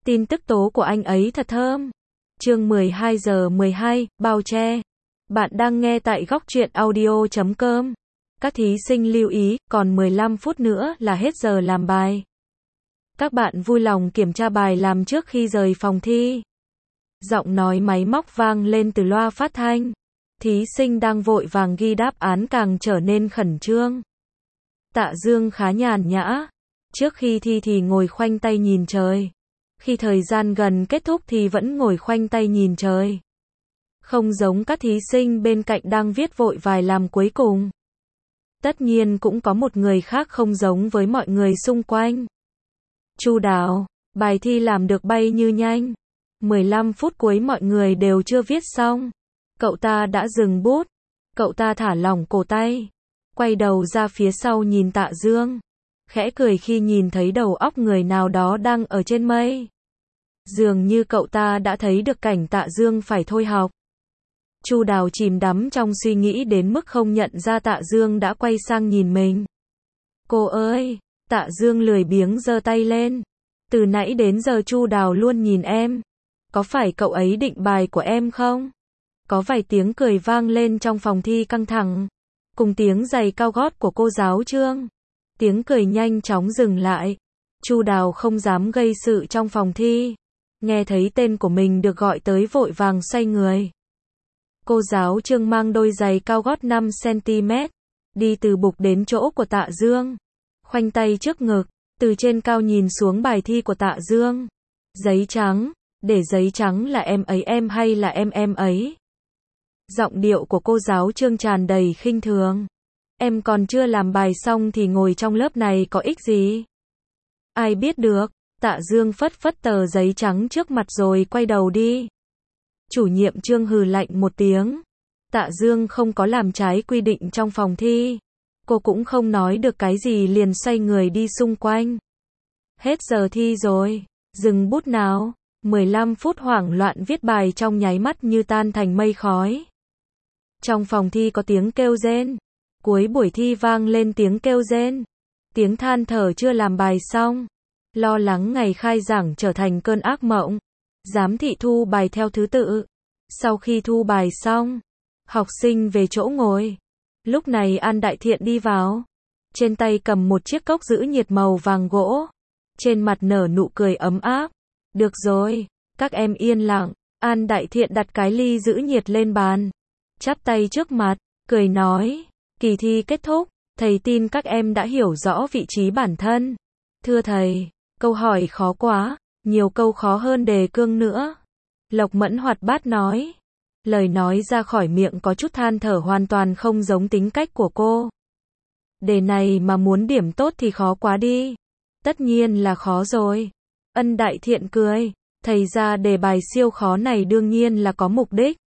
Tin tức tố của anh ấy thật thơm. Chương 12 giờ 12, bao che. Bạn đang nghe tại góc truyện audio.com. Các thí sinh lưu ý, còn 15 phút nữa là hết giờ làm bài. Các bạn vui lòng kiểm tra bài làm trước khi rời phòng thi. Giọng nói máy móc vang lên từ loa phát thanh. Thí sinh đang vội vàng ghi đáp án càng trở nên khẩn trương. Tạ Dương khá nhàn nhã. Trước khi thi thì ngồi khoanh tay nhìn trời. Khi thời gian gần kết thúc thì vẫn ngồi khoanh tay nhìn trời. Không giống các thí sinh bên cạnh đang viết vội vài làm cuối cùng. Tất nhiên cũng có một người khác không giống với mọi người xung quanh. Chu Đào, bài thi làm được bay như nhanh. 15 phút cuối mọi người đều chưa viết xong. Cậu ta đã dừng bút. Cậu ta thả lỏng cổ tay. Quay đầu ra phía sau nhìn Tạ Dương. Khẽ cười khi nhìn thấy đầu óc người nào đó đang ở trên mây. Dường như cậu ta đã thấy được cảnh Tạ Dương phải thôi học. Chu Đào chìm đắm trong suy nghĩ đến mức không nhận ra Tạ Dương đã quay sang nhìn mình. Cô ơi! Tạ Dương lười biếng giơ tay lên. Từ nãy đến giờ Chu Đào luôn nhìn em. Có phải cậu ấy định bài của em không? Có vài tiếng cười vang lên trong phòng thi căng thẳng. Cùng tiếng giày cao gót của cô giáo Trương. Tiếng cười nhanh chóng dừng lại. Chu Đào không dám gây sự trong phòng thi. Nghe thấy tên của mình được gọi tới vội vàng xoay người. Cô giáo Trương mang đôi giày cao gót 5 cm. Đi từ bục đến chỗ của Tạ Dương. Khoanh tay trước ngực. Từ trên cao nhìn xuống bài thi của Tạ Dương. Giấy trắng. Để giấy trắng là em ấy em hay là em ấy? Giọng điệu của cô giáo Trương tràn đầy khinh thường. Em còn chưa làm bài xong thì ngồi trong lớp này có ích gì? Ai biết được? Tạ Dương phất phất tờ giấy trắng trước mặt rồi quay đầu đi. Chủ nhiệm Trương hừ lạnh một tiếng. Tạ Dương không có làm trái quy định trong phòng thi. Cô cũng không nói được cái gì liền xoay người đi xung quanh. Hết giờ thi rồi. Dừng bút nào. 15 phút hoảng loạn viết bài trong nháy mắt như tan thành mây khói. Trong phòng thi có tiếng kêu rên. Cuối buổi thi vang lên tiếng kêu rên. Tiếng than thở chưa làm bài xong. Lo lắng ngày khai giảng trở thành cơn ác mộng. Giám thị thu bài theo thứ tự. Sau khi thu bài xong, học sinh về chỗ ngồi. Lúc này An Đại Thiện đi vào. Trên tay cầm một chiếc cốc giữ nhiệt màu vàng gỗ. Trên mặt nở nụ cười ấm áp. Được rồi, các em yên lặng. An Đại Thiện đặt cái ly giữ nhiệt lên bàn. Chắp tay trước mặt, cười nói. Kỳ thi kết thúc, thầy tin các em đã hiểu rõ vị trí bản thân. Thưa thầy, câu hỏi khó quá, nhiều câu khó hơn đề cương nữa. Lộc Mẫn hoạt bát nói. Lời nói ra khỏi miệng có chút than thở hoàn toàn không giống tính cách của cô. Đề này mà muốn điểm tốt thì khó quá đi. Tất nhiên là khó rồi. Ân Đại Thiện cười. Thầy ra đề bài siêu khó này đương nhiên là có mục đích.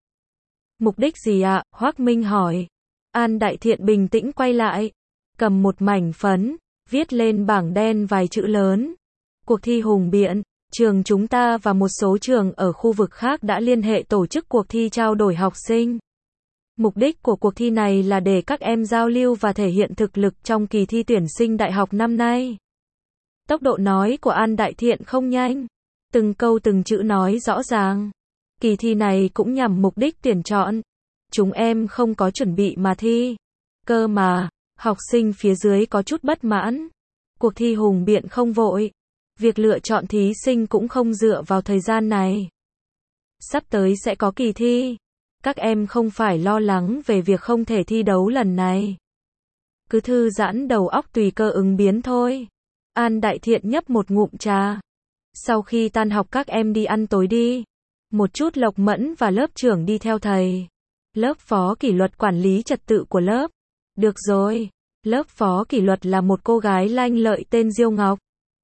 Mục đích gì ạ? Hoắc Minh hỏi. An Đại Thiện bình tĩnh quay lại. Cầm một mảnh phấn, viết lên bảng đen vài chữ lớn. Cuộc thi hùng biện. Trường chúng ta và một số trường ở khu vực khác đã liên hệ tổ chức cuộc thi trao đổi học sinh. Mục đích của cuộc thi này là để các em giao lưu và thể hiện thực lực trong kỳ thi tuyển sinh đại học năm nay. Tốc độ nói của An Đại Thiện không nhanh. Từng câu từng chữ nói rõ ràng. Kỳ thi này cũng nhằm mục đích tuyển chọn. Chúng em không có chuẩn bị mà thi. Cơ mà, học sinh phía dưới có chút bất mãn. Cuộc thi hùng biện không vội. Việc lựa chọn thí sinh cũng không dựa vào thời gian này. Sắp tới sẽ có kỳ thi. Các em không phải lo lắng về việc không thể thi đấu lần này. Cứ thư giãn đầu óc tùy cơ ứng biến thôi. An Đại Thiện nhấp một ngụm trà. Sau khi tan học các em đi ăn tối đi. Một chút Lộc Mẫn và lớp trưởng đi theo thầy. Lớp phó kỷ luật quản lý trật tự của lớp. Được rồi. Lớp phó kỷ luật là một cô gái lanh lợi tên Diêu Ngọc.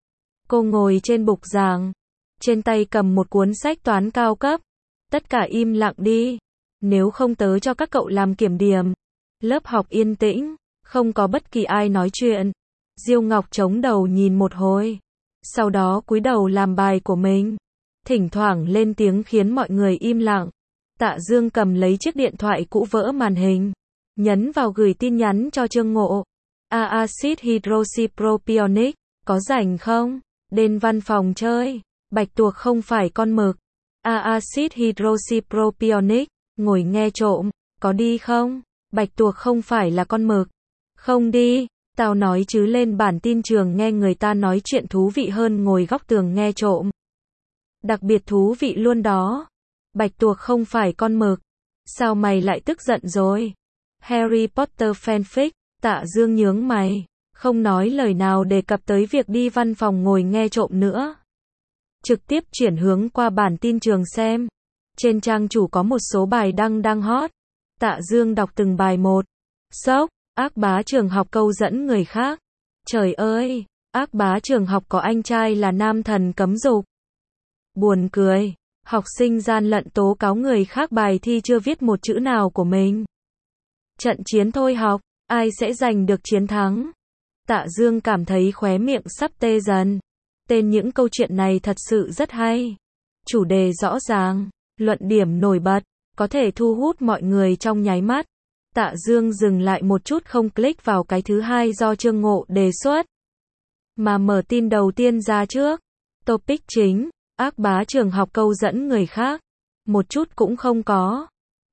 Cô ngồi trên bục giảng. Trên tay cầm một cuốn sách toán cao cấp. Tất cả im lặng đi. Nếu không tớ cho các cậu làm kiểm điểm. Lớp học yên tĩnh. Không có bất kỳ ai nói chuyện. Diêu Ngọc chống đầu nhìn một hồi. Sau đó cúi đầu làm bài của mình. Thỉnh thoảng lên tiếng khiến mọi người im lặng. Tạ Dương cầm lấy chiếc điện thoại cũ vỡ màn hình. Nhấn vào gửi tin nhắn cho Trương Ngộ. Acid hydroxypropionic, có rảnh không? Đến văn phòng chơi. Bạch tuộc không phải con mực. Acid hydroxypropionic, ngồi nghe trộm, có đi không? Bạch tuộc không phải là con mực. Không đi, tao nói chứ lên bản tin trường nghe người ta nói chuyện thú vị hơn ngồi góc tường nghe trộm. Đặc biệt thú vị luôn đó. Bạch tuộc không phải con mực. Sao mày lại tức giận rồi? Harry Potter fanfic, Tạ Dương nhướng mày, không nói lời nào đề cập tới việc đi văn phòng ngồi nghe trộm nữa. Trực tiếp chuyển hướng qua bản tin trường xem. Trên trang chủ có một số bài đăng đang hot. Tạ Dương đọc từng bài một. Sốc, ác bá trường học câu dẫn người khác. Trời ơi, ác bá trường học có anh trai là nam thần cấm dục. Buồn cười, học sinh gian lận tố cáo người khác bài thi chưa viết một chữ nào của mình. Trận chiến thôi học, ai sẽ giành được chiến thắng? Tạ Dương cảm thấy khóe miệng sắp tê dần. Tên những câu chuyện này thật sự rất hay. Chủ đề rõ ràng, luận điểm nổi bật, có thể thu hút mọi người trong nháy mắt. Tạ Dương dừng lại một chút không click vào cái thứ hai do Trương Ngộ đề xuất. Mà mở tin đầu tiên ra trước. Topic chính, ác bá trường học câu dẫn người khác. Một chút cũng không có.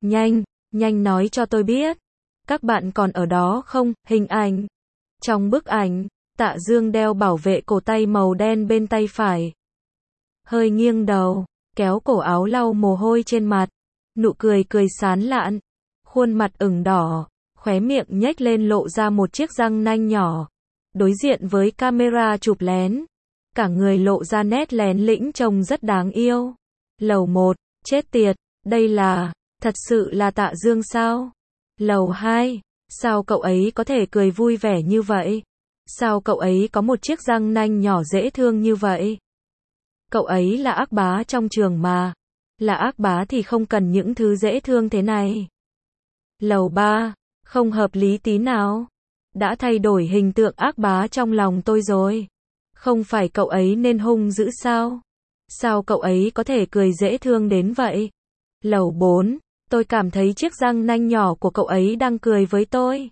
Nhanh nói cho tôi biết. Các bạn còn ở đó không? Hình ảnh. Trong bức ảnh, Tạ Dương đeo bảo vệ cổ tay màu đen bên tay phải. Hơi nghiêng đầu, kéo cổ áo lau mồ hôi trên mặt. Nụ cười cười sán lạn. Khuôn mặt ửng đỏ, khóe miệng nhếch lên lộ ra một chiếc răng nanh nhỏ. Đối diện với camera chụp lén. Cả người lộ ra nét lén lĩnh trông rất đáng yêu. Lầu 1, chết tiệt, đây là, thật sự là Tạ Dương sao? Lầu 2, sao cậu ấy có thể cười vui vẻ như vậy? Sao cậu ấy có một chiếc răng nanh nhỏ dễ thương như vậy? Cậu ấy là ác bá trong trường mà. Là ác bá thì không cần những thứ dễ thương thế này. Lầu 3, không hợp lý tí nào. Đã thay đổi hình tượng ác bá trong lòng tôi rồi. Không phải cậu ấy nên hung dữ sao? Sao cậu ấy có thể cười dễ thương đến vậy? Lầu 4, tôi cảm thấy chiếc răng nanh nhỏ của cậu ấy đang cười với tôi.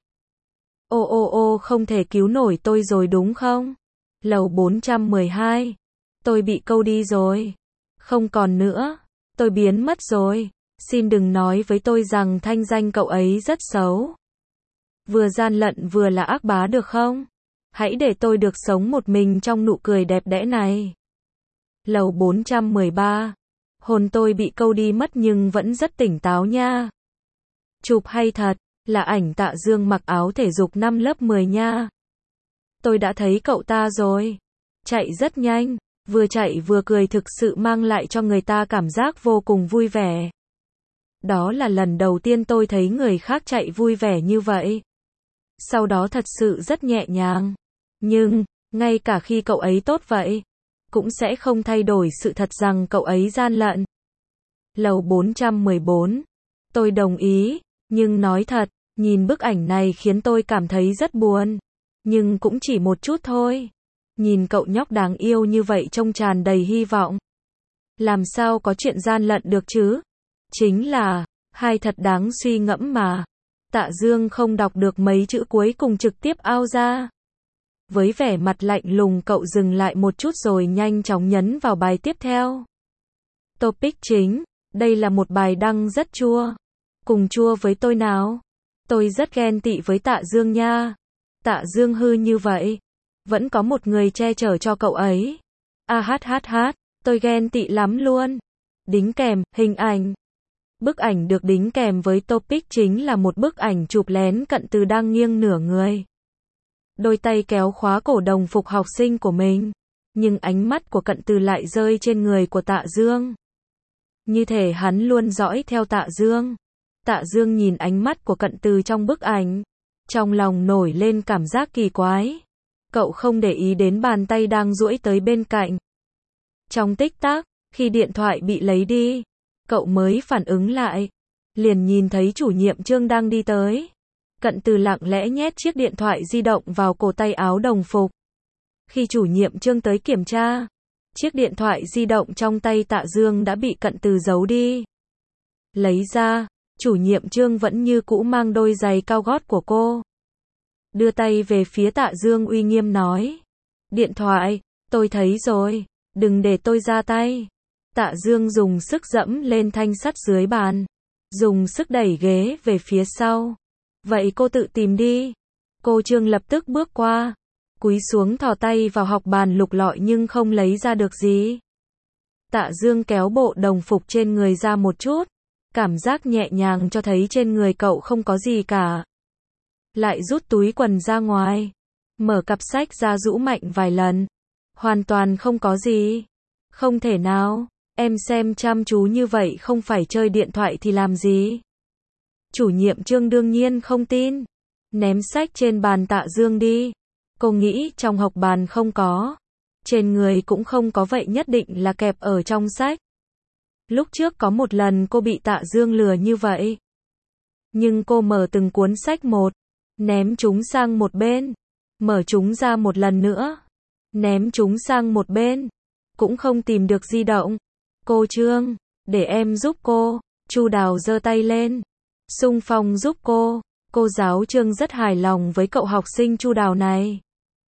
Ô không thể cứu nổi tôi rồi đúng không? Lầu 412, tôi bị câu đi rồi. Không còn nữa, tôi biến mất rồi. Xin đừng nói với tôi rằng thanh danh cậu ấy rất xấu. Vừa gian lận vừa là ác bá được không? Hãy để tôi được sống một mình trong nụ cười đẹp đẽ này. Lầu 413, hồn tôi bị câu đi mất nhưng vẫn rất tỉnh táo nha. Chụp hay thật, là ảnh Tạ Dương mặc áo thể dục năm lớp 10 nha. Tôi đã thấy cậu ta rồi. Chạy rất nhanh, vừa chạy vừa cười thực sự mang lại cho người ta cảm giác vô cùng vui vẻ. Đó là lần đầu tiên tôi thấy người khác chạy vui vẻ như vậy. Sau đó thật sự rất nhẹ nhàng. Nhưng, ngay cả khi cậu ấy tốt vậy, cũng sẽ không thay đổi sự thật rằng cậu ấy gian lận. Lầu 414, tôi đồng ý, nhưng nói thật, nhìn bức ảnh này khiến tôi cảm thấy rất buồn. Nhưng cũng chỉ một chút thôi. Nhìn cậu nhóc đáng yêu như vậy trông tràn đầy hy vọng. Làm sao có chuyện gian lận được chứ? Chính là, hai thật đáng suy ngẫm mà. Tạ Dương không đọc được mấy chữ cuối cùng trực tiếp ao ra. Với vẻ mặt lạnh lùng cậu dừng lại một chút rồi nhanh chóng nhấn vào bài tiếp theo. Topic chính, đây là một bài đăng rất chua. Cùng chua với tôi nào. Tôi rất ghen tị với Tạ Dương nha. Tạ Dương hư như vậy. Vẫn có một người che chở cho cậu ấy. Tôi ghen tị lắm luôn. Đính kèm, hình ảnh. Bức ảnh được đính kèm với topic chính là một bức ảnh chụp lén Cận Từ đang nghiêng nửa người. Đôi tay kéo khóa cổ đồng phục học sinh của mình. Nhưng ánh mắt của Cận Từ lại rơi trên người của Tạ Dương. Như thể hắn luôn dõi theo Tạ Dương. Tạ Dương nhìn ánh mắt của Cận Từ trong bức ảnh. Trong lòng nổi lên cảm giác kỳ quái. Cậu không để ý đến bàn tay đang duỗi tới bên cạnh. Trong tích tắc, khi điện thoại bị lấy đi, cậu mới phản ứng lại. Liền nhìn thấy chủ nhiệm Trương đang đi tới. Cận Từ lặng lẽ nhét chiếc điện thoại di động vào cổ tay áo đồng phục. Khi chủ nhiệm Trương tới kiểm tra, chiếc điện thoại di động trong tay Tạ Dương đã bị Cận Từ giấu đi. Lấy ra, chủ nhiệm Trương vẫn như cũ mang đôi giày cao gót của cô. Đưa tay về phía Tạ Dương uy nghiêm nói. Điện thoại, tôi thấy rồi. Đừng để tôi ra tay. Tạ Dương dùng sức dẫm lên thanh sắt dưới bàn. Dùng sức đẩy ghế về phía sau. Vậy cô tự tìm đi. Cô Trương lập tức bước qua. Cúi xuống thò tay vào học bàn lục lọi nhưng không lấy ra được gì. Tạ Dương kéo bộ đồng phục trên người ra một chút. Cảm giác nhẹ nhàng cho thấy trên người cậu không có gì cả. Lại rút túi quần ra ngoài. Mở cặp sách ra rũ mạnh vài lần. Hoàn toàn không có gì. Không thể nào. Em xem chăm chú như vậy không phải chơi điện thoại thì làm gì? Chủ nhiệm Trương đương nhiên không tin. Ném sách trên bàn Tạ Dương đi. Cô nghĩ trong học bàn không có. Trên người cũng không có, vậy nhất định là kẹp ở trong sách. Lúc trước có một lần cô bị Tạ Dương lừa như vậy. Nhưng cô mở từng cuốn sách một. Ném chúng sang một bên. Mở chúng ra một lần nữa. Ném chúng sang một bên. Cũng không tìm được di động. Cô Trương, để em giúp cô. Chu Đào giơ tay lên. Xung phong giúp cô. Cô giáo Trương rất hài lòng với cậu học sinh Chu Đào này.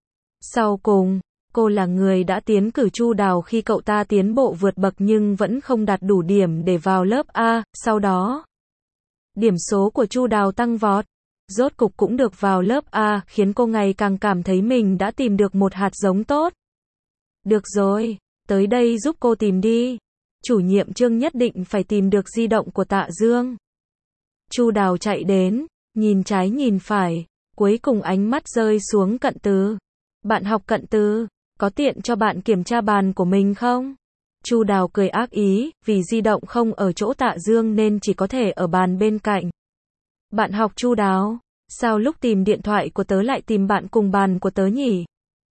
Sau cùng, cô là người đã tiến cử Chu Đào khi cậu ta tiến bộ vượt bậc nhưng vẫn không đạt đủ điểm để vào lớp A. Sau đó, điểm số của Chu Đào tăng vọt. Rốt cục cũng được vào lớp A, khiến cô ngày càng cảm thấy mình đã tìm được một hạt giống tốt. Được rồi, tới đây giúp cô tìm đi. Chủ nhiệm Trương nhất định phải tìm được di động của Tạ Dương. Chu Đào chạy đến, nhìn trái nhìn phải, cuối cùng ánh mắt rơi xuống Cận Từ. Bạn học Cận Từ, có tiện cho bạn kiểm tra bàn của mình không? Chu Đào cười ác ý, vì di động không ở chỗ Tạ Dương nên chỉ có thể ở bàn bên cạnh. Bạn học Chu Đào, sao lúc tìm điện thoại của tớ lại tìm bạn cùng bàn của tớ nhỉ?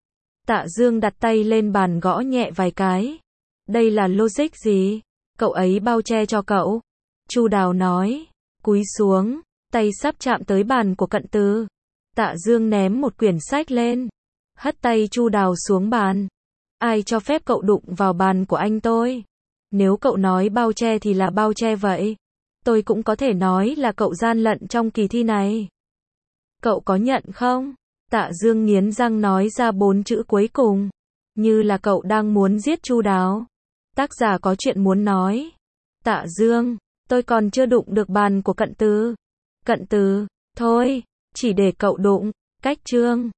Tạ Dương đặt tay lên bàn gõ nhẹ vài cái. Đây là logic gì? Cậu ấy bao che cho cậu. Chu Đào nói, cúi xuống, tay sắp chạm tới bàn của Cận Từ. Tạ Dương ném một quyển sách lên, hất tay Chu Đào xuống bàn. Ai cho phép cậu đụng vào bàn của anh tôi? Nếu cậu nói bao che thì là bao che vậy. Tôi cũng có thể nói là cậu gian lận trong kỳ thi này. Cậu có nhận không? Tạ Dương nghiến răng nói ra 4 chữ cuối cùng. Như là cậu đang muốn giết Chu Đào. Tác giả có chuyện muốn nói. Tạ Dương, tôi còn chưa đụng được bàn của Cận Từ. Cận Từ, thôi, chỉ để cậu đụng. Cách Trương.